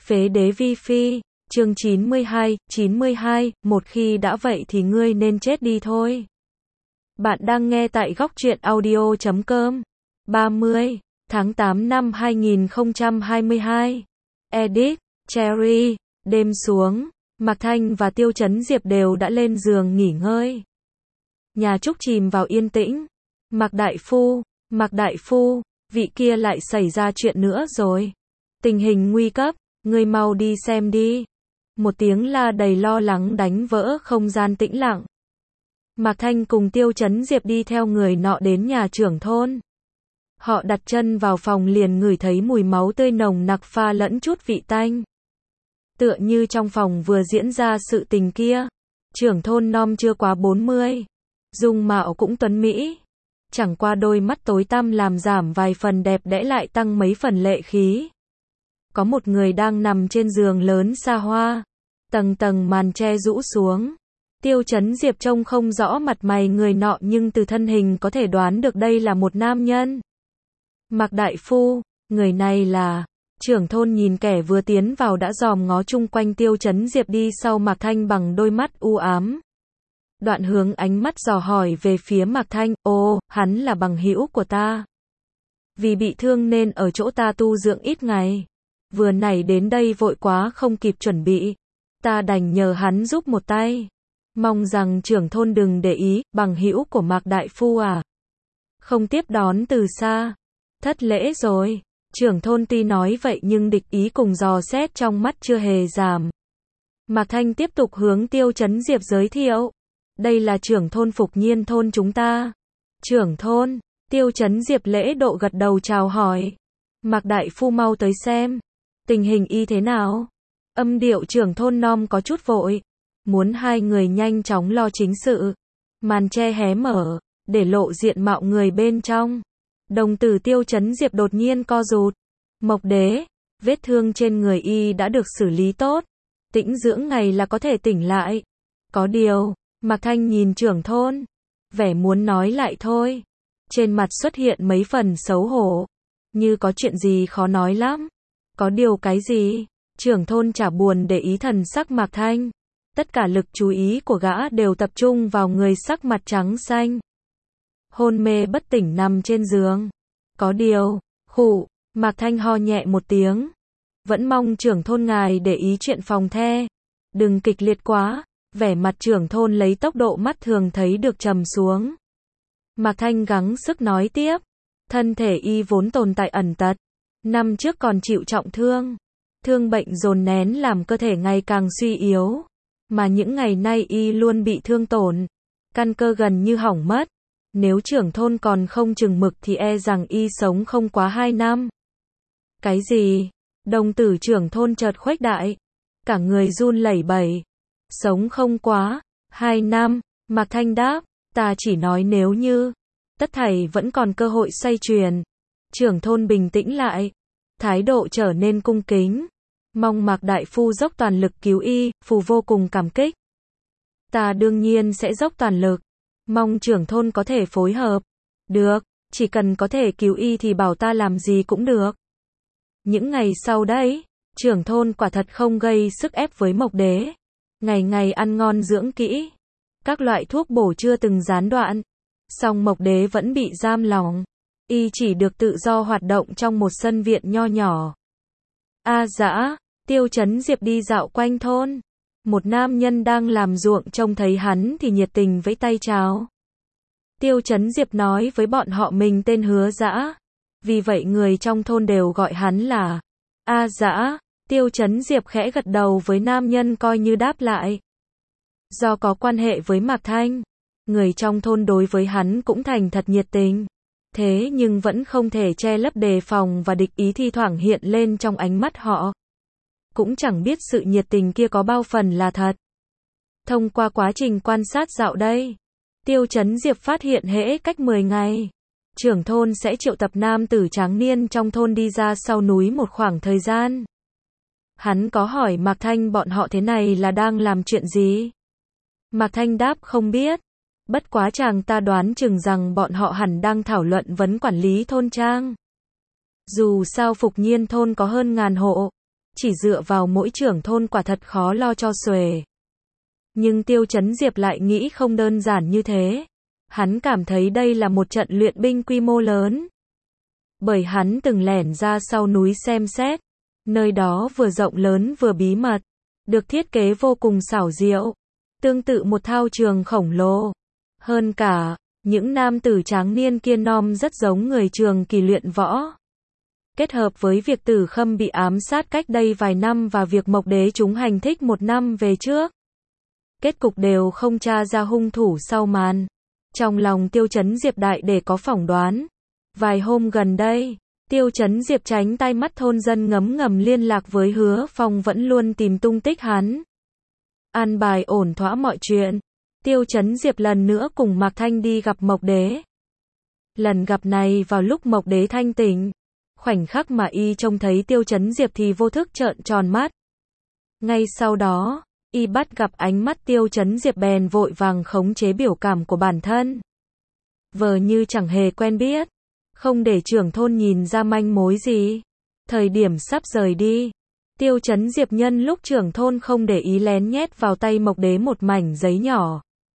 Phế đế vi phi, chương 92, một khi đã vậy thì ngươi nên chết đi thôi. Bạn đang nghe tại góc truyện audio.com. 30 tháng 8 năm 2022. Edit, Cherry, đêm xuống, Mạc Thanh và Tiêu Chấn Diệp đều đã lên giường nghỉ ngơi. Nhà Trúc chìm vào yên tĩnh. Mạc Đại Phu, vị kia lại xảy ra chuyện nữa rồi. Tình hình nguy cấp, ngươi mau đi xem đi. Một tiếng la đầy lo lắng đánh vỡ không gian tĩnh lặng. Mạc Thanh cùng Tiêu Chấn Diệp đi theo người nọ đến nhà trưởng thôn. Họ đặt chân vào phòng liền ngửi thấy mùi máu tươi nồng nặc pha lẫn chút vị tanh. Tựa như trong phòng vừa diễn ra sự tình kia. Trưởng thôn non chưa quá 40. Dung mạo cũng tuấn mỹ. Chẳng qua đôi mắt tối tăm làm giảm vài phần đẹp đẽ lại tăng mấy phần lệ khí. Có một người đang nằm trên giường lớn xa hoa. Tầng tầng màn che rũ xuống. Tiêu Chấn Diệp trông không rõ mặt mày người nọ nhưng từ thân hình có thể đoán được đây là một nam nhân. Mạc Đại Phu, người này là... Trưởng thôn nhìn kẻ vừa tiến vào đã dòm ngó chung quanh Tiêu Chấn Diệp đi sau Mạc Thanh bằng đôi mắt u ám. Đoạn hướng ánh mắt dò hỏi về phía Mạc Thanh, ồ, hắn là bằng hữu của ta. Vì bị thương nên ở chỗ ta tu dưỡng ít ngày. Vừa nãy đến đây vội quá không kịp chuẩn bị. Ta đành nhờ hắn giúp một tay. Mong rằng trưởng thôn đừng để ý, bằng hữu của Mạc Đại Phu à. Không tiếp đón từ xa. Thất lễ rồi. Trưởng thôn tuy nói vậy nhưng địch ý cùng dò xét trong mắt chưa hề giảm. Mạc Thanh tiếp tục hướng Tiêu Chấn Diệp giới thiệu. Đây là trưởng thôn Phục Nhiên thôn chúng ta. Trưởng thôn, Tiêu Chấn Diệp lễ độ gật đầu chào hỏi. Mạc Đại Phu mau tới xem. Tình hình y thế nào? Âm điệu trưởng thôn non có chút vội. Muốn hai người nhanh chóng lo chính sự. Màn che hé mở, để lộ diện mạo người bên trong. Đồng tử Tiêu Chấn Diệp đột nhiên co rụt. Mộc đế, vết thương trên người y đã được xử lý tốt. Tĩnh dưỡng ngày là có thể tỉnh lại. Có điều, Mạc Thanh nhìn trưởng thôn. Vẻ muốn nói lại thôi. Trên mặt xuất hiện mấy phần xấu hổ. Như có chuyện gì khó nói lắm. Có điều cái gì? Trưởng thôn chả buồn để ý thần sắc Mạc Thanh. Tất cả lực chú ý của gã đều tập trung vào người sắc mặt trắng xanh. Hôn mê bất tỉnh nằm trên giường. Có điều, Mạc Thanh ho nhẹ một tiếng. Vẫn mong trưởng thôn ngài để ý chuyện phòng the. Đừng kịch liệt quá. Vẻ mặt trưởng thôn lấy tốc độ mắt thường thấy được trầm xuống. Mạc Thanh gắng sức nói tiếp. Thân thể y vốn tồn tại ẩn tật. Năm trước còn chịu trọng thương. Thương bệnh dồn nén làm cơ thể ngày càng suy yếu. Mà những ngày nay y luôn bị thương tổn. Căn cơ gần như hỏng mất. Nếu trưởng thôn còn không chừng mực thì e rằng y sống không quá 2 năm. Cái gì? Đồng tử trưởng thôn chợt khuếch đại. Cả người run lẩy bẩy. Sống không quá 2 năm. Mạc Thanh đáp. Ta chỉ nói nếu như. Tất thảy vẫn còn cơ hội xoay chuyển. Trưởng thôn bình tĩnh lại. Thái độ trở nên cung kính. Mong Mạc Đại Phu dốc toàn lực cứu y. Phù vô cùng cảm kích. Ta đương nhiên sẽ dốc toàn lực. Mong trưởng thôn có thể phối hợp. Được, chỉ cần có thể cứu y thì bảo ta làm gì cũng được. Những ngày sau đấy, trưởng thôn quả thật không gây sức ép với Mộc đế. Ngày ngày ăn ngon dưỡng kỹ. Các loại thuốc bổ chưa từng gián đoạn. Song Mộc đế vẫn bị giam lỏng. Y chỉ được tự do hoạt động trong một sân viện nho nhỏ. Dã, Tiêu Chấn Diệp đi dạo quanh thôn. Một nam nhân đang làm ruộng trông thấy hắn thì nhiệt tình vẫy tay chào. Tiêu Chấn Diệp nói với bọn họ mình tên Hứa Dã. Vì vậy người trong thôn đều gọi hắn là Dã. Tiêu Chấn Diệp khẽ gật đầu với nam nhân coi như đáp lại. Do có quan hệ với Mạc Thanh, người trong thôn đối với hắn cũng thành thật nhiệt tình. Thế nhưng vẫn không thể che lấp đề phòng và địch ý thi thoảng hiện lên trong ánh mắt họ. Cũng chẳng biết sự nhiệt tình kia có bao phần là thật. Thông qua quá trình quan sát dạo đây, Tiêu Chấn Diệp phát hiện hễ cách 10 ngày, trưởng thôn sẽ triệu tập nam tử tráng niên trong thôn đi ra sau núi một khoảng thời gian. Hắn có hỏi Mạc Thanh bọn họ thế này là đang làm chuyện gì? Mạc Thanh đáp không biết. Bất quá chàng ta đoán chừng rằng bọn họ hẳn đang thảo luận vấn quản lý thôn trang. Dù sao Phục Nhiên thôn có hơn 1000 hộ. chỉ dựa vào mỗi trưởng thôn quả thật khó lo cho xuể. Nhưng Tiêu Chấn Diệp lại nghĩ không đơn giản như thế. Hắn cảm thấy đây là một trận luyện binh quy mô lớn. Bởi hắn từng lẻn ra sau núi xem xét. Nơi đó vừa rộng lớn vừa bí mật. Được thiết kế vô cùng xảo diệu. Tương tự một thao trường khổng lồ. Hơn cả, những nam tử tráng niên kia nom rất giống người trường kỳ luyện võ. Kết hợp với việc Tử Khâm bị ám sát cách đây vài năm và việc Mộc Đế chúng hành thích một năm về trước. Kết cục đều không tra ra hung thủ sau màn. Trong lòng Tiêu Chấn Diệp đại để có phỏng đoán. Vài hôm gần đây, Tiêu Chấn Diệp tránh tai mắt thôn dân ngấm ngầm liên lạc với Hứa Phong vẫn luôn tìm tung tích hắn. An bài ổn thỏa mọi chuyện. Tiêu Chấn Diệp lần nữa cùng Mạc Thanh đi gặp Mộc Đế. Lần gặp này vào lúc Mộc Đế thanh tỉnh. Khoảnh khắc mà y trông thấy Tiêu Chấn Diệp thì vô thức trợn tròn mắt. Ngay sau đó, y bắt gặp ánh mắt Tiêu Chấn Diệp bèn vội vàng khống chế biểu cảm của bản thân. Vờ như chẳng hề quen biết. Không để trưởng thôn nhìn ra manh mối gì. Thời điểm sắp rời đi, Tiêu Chấn Diệp nhân lúc trưởng thôn không để ý lén nhét vào tay Mộc Đế một mảnh giấy nhỏ.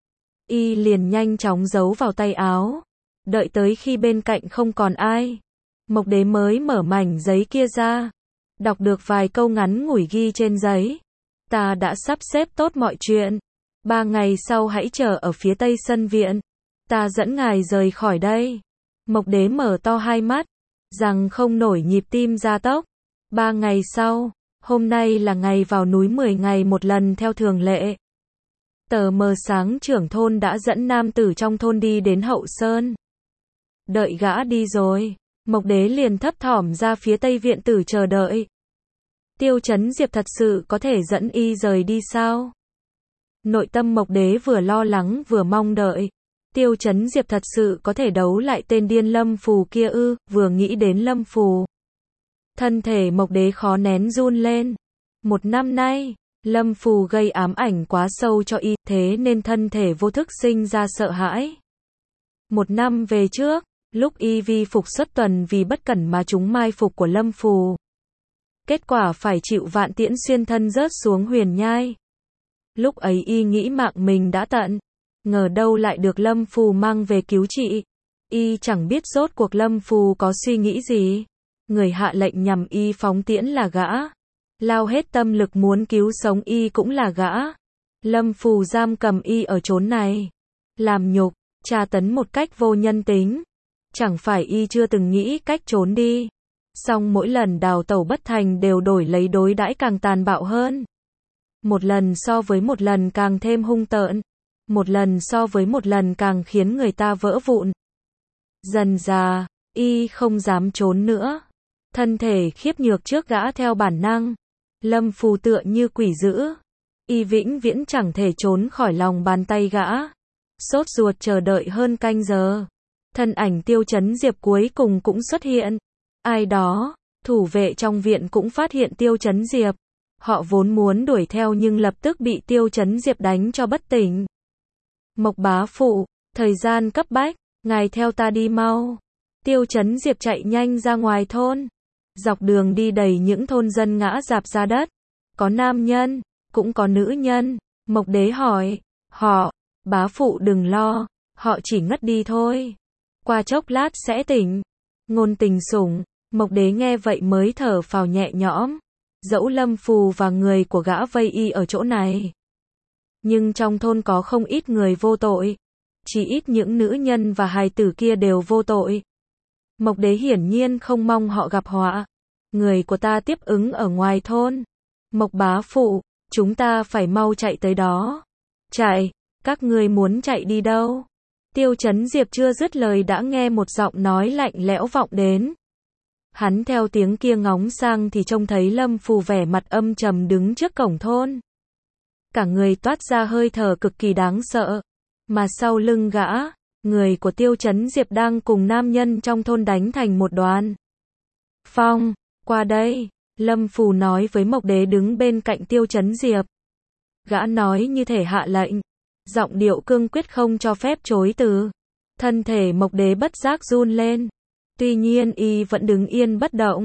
Y liền nhanh chóng giấu vào tay áo. Đợi tới khi bên cạnh không còn ai, Mộc Đế mới mở mảnh giấy kia ra. Đọc được vài câu ngắn ngủi ghi trên giấy. Ta đã sắp xếp tốt mọi chuyện. 3 ngày sau hãy chờ ở phía tây sân viện. Ta dẫn ngài rời khỏi đây. Mộc Đế mở to hai mắt, rằng không nổi nhịp tim gia tốc. 3 ngày sau, hôm nay là ngày vào núi 10 ngày một lần theo thường lệ. Tờ mờ sáng trưởng thôn đã dẫn nam tử trong thôn đi đến hậu sơn. Đợi gã đi rồi, Mộc Đế liền thấp thỏm ra phía tây viện tử chờ đợi. Tiêu Chấn Diệp thật sự có thể dẫn y rời đi sao? Nội tâm Mộc Đế vừa lo lắng vừa mong đợi. Tiêu Chấn Diệp thật sự có thể đấu lại tên điên Lâm Phù kia ư? Vừa nghĩ đến Lâm Phù, thân thể Mộc Đế khó nén run lên. 1 năm nay, Lâm Phù gây ám ảnh quá sâu cho y, thế nên thân thể vô thức sinh ra sợ hãi. 1 năm về trước, lúc y vi phục xuất tuần vì bất cẩn mà trúng mai phục của Lâm Phù. Kết quả phải chịu vạn tiễn xuyên thân rớt xuống huyền nhai. Lúc ấy y nghĩ mạng mình đã tận. Ngờ đâu lại được Lâm Phù mang về cứu trị. Y chẳng biết rốt cuộc Lâm Phù có suy nghĩ gì. Người hạ lệnh nhằm y phóng tiễn là gã. Lao hết tâm lực muốn cứu sống y cũng là gã. Lâm Phù giam cầm y ở chốn này. Làm nhục, tra tấn một cách vô nhân tính. Chẳng phải y chưa từng nghĩ cách trốn đi. Song mỗi lần đào tẩu bất thành đều đổi lấy đối đãi càng tàn bạo hơn. Một lần so với một lần càng thêm hung tợn. Một lần so với một lần càng khiến người ta vỡ vụn. Dần dà, y không dám trốn nữa. Thân thể khiếp nhược trước gã theo bản năng. Lâm Phù tựa như quỷ dữ. Y vĩnh viễn chẳng thể trốn khỏi lòng bàn tay gã. Sốt ruột chờ đợi hơn canh giờ. Thân ảnh Tiêu Chấn Diệp cuối cùng cũng xuất hiện. Ai đó, thủ vệ trong viện cũng phát hiện Tiêu Chấn Diệp. Họ vốn muốn đuổi theo nhưng lập tức bị Tiêu Chấn Diệp đánh cho bất tỉnh. Mộc bá phụ, thời gian cấp bách, ngài theo ta đi mau. Tiêu Chấn Diệp chạy nhanh ra ngoài thôn. Dọc đường đi đầy những thôn dân ngã rạp ra đất. Có nam nhân, cũng có nữ nhân. Mộc Đế hỏi, họ, bá phụ đừng lo, họ chỉ ngất đi thôi. Qua chốc lát sẽ tỉnh. Ngôn Tình Sủng, Mộc Đế nghe vậy mới thở phào nhẹ nhõm. Dẫu Lâm Phù và người của gã vây y ở chỗ này, nhưng trong thôn có không ít người vô tội. Chỉ ít những nữ nhân và hài tử kia đều vô tội. Mộc Đế hiển nhiên không mong họ gặp họa. Người của ta tiếp ứng ở ngoài thôn. Mộc bá phụ, chúng ta phải mau chạy tới đó. Chạy, các ngươi muốn chạy đi đâu? Tiêu Chấn Diệp chưa dứt lời đã nghe một giọng nói lạnh lẽo vọng đến. Hắn theo tiếng kia ngóng sang thì trông thấy Lâm Phù vẻ mặt âm trầm đứng trước cổng thôn. Cả người toát ra hơi thở cực kỳ đáng sợ. Mà sau lưng gã, người của Tiêu Chấn Diệp đang cùng nam nhân trong thôn đánh thành một đoàn. Phong, qua đây, Lâm Phù nói với Mộc Đế đứng bên cạnh Tiêu Chấn Diệp. Gã nói như thể hạ lệnh. Giọng điệu cương quyết không cho phép chối từ. Thân thể Mộc Đế bất giác run lên. Tuy nhiên y vẫn đứng yên bất động.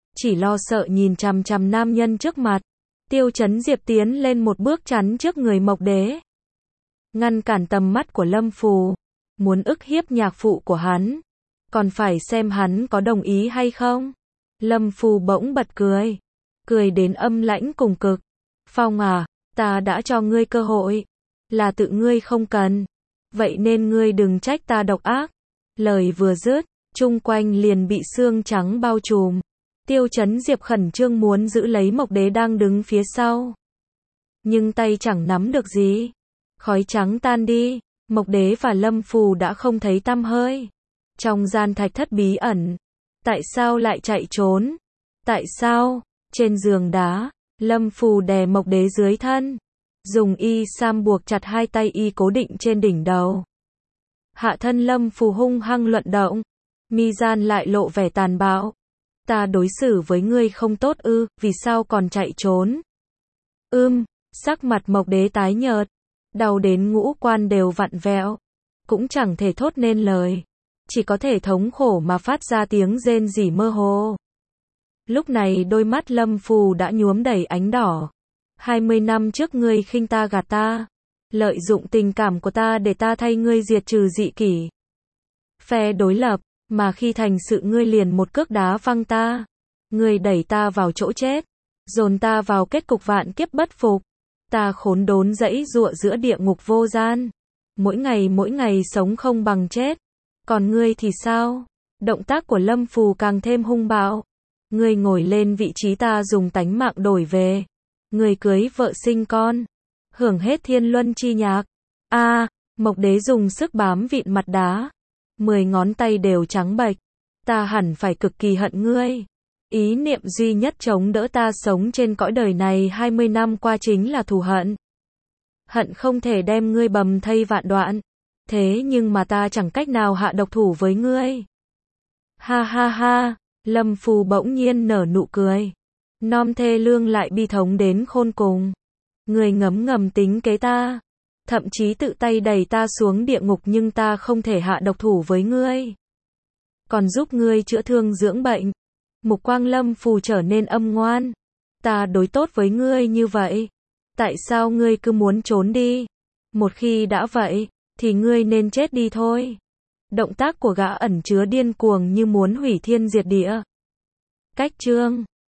chỉ lo sợ nhìn chằm chằm nam nhân trước mặt. Tiêu Chấn Diệp tiến lên một bước chắn trước người Mộc Đế, ngăn cản tầm mắt của Lâm Phù, muốn ức hiếp nhạc phụ của hắn, còn phải xem hắn có đồng ý hay không. Lâm Phù bỗng bật cười, cười đến âm lãnh cùng cực. Phong à, ta đã cho ngươi cơ hội, là tự ngươi không cần, vậy nên ngươi đừng trách ta độc ác. Lời vừa dứt, chung quanh liền bị sương trắng bao trùm. Tiêu Chấn Diệp khẩn trương muốn giữ lấy Mộc Đế đang đứng phía sau, nhưng tay chẳng nắm được gì. Khói trắng tan đi, Mộc Đế và Lâm Phù đã không thấy tăm hơi. Trong gian thạch thất bí ẩn, tại sao lại chạy trốn? Tại sao? Trên giường đá, Lâm Phù đè Mộc Đế dưới thân, dùng y sam buộc chặt hai tay y cố định trên đỉnh đầu. Hạ thân Lâm Phù hung hăng luận động, mi gian lại lộ vẻ tàn bạo. Ta đối xử với ngươi không tốt ư, vì sao còn chạy trốn? Sắc mặt Mộc Đế tái nhợt, đau đến ngũ quan đều vặn vẹo, cũng chẳng thể thốt nên lời, chỉ có thể thống khổ mà phát ra tiếng rên rỉ mơ hồ. Lúc này đôi mắt Lâm Phù đã nhuốm đầy ánh đỏ. 20 năm trước ngươi khinh ta gạt ta, lợi dụng tình cảm của ta để ta thay ngươi diệt trừ dị kỷ, phe đối lập, mà khi thành sự ngươi liền một cước đá văng ta. Ngươi đẩy ta vào chỗ chết, dồn ta vào kết cục vạn kiếp bất phục. Ta khốn đốn giãy giụa giữa địa ngục vô gian, mỗi ngày sống không bằng chết. Còn ngươi thì sao? Động tác của Lâm Phù càng thêm hung bạo. Ngươi ngồi lên vị trí ta dùng tánh mạng đổi về. Ngươi cưới vợ sinh con, hưởng hết thiên luân chi nhạc. Mộc Đế dùng sức bám vịn mặt đá, 10 ngón tay đều trắng bệch. Ta hẳn phải cực kỳ hận ngươi. Ý niệm duy nhất chống đỡ ta sống trên cõi đời này 20 năm qua chính là thù hận. Hận không thể đem ngươi bầm thây vạn đoạn. Thế nhưng mà ta chẳng cách nào hạ độc thủ với ngươi. Ha ha ha, Lâm Phù bỗng nhiên nở nụ cười. Nom thê lương lại bi thống đến khôn cùng. Ngươi ngấm ngầm tính kế ta, thậm chí tự tay đẩy ta xuống địa ngục, nhưng ta không thể hạ độc thủ với ngươi, còn giúp ngươi chữa thương dưỡng bệnh. Mục quang Lâm Phù trở nên âm ngoan. Ta đối tốt với ngươi như vậy, tại sao ngươi cứ muốn trốn đi? Một khi đã vậy, thì ngươi nên chết đi thôi. Động tác của gã ẩn chứa điên cuồng như muốn hủy thiên diệt địa. Cách chương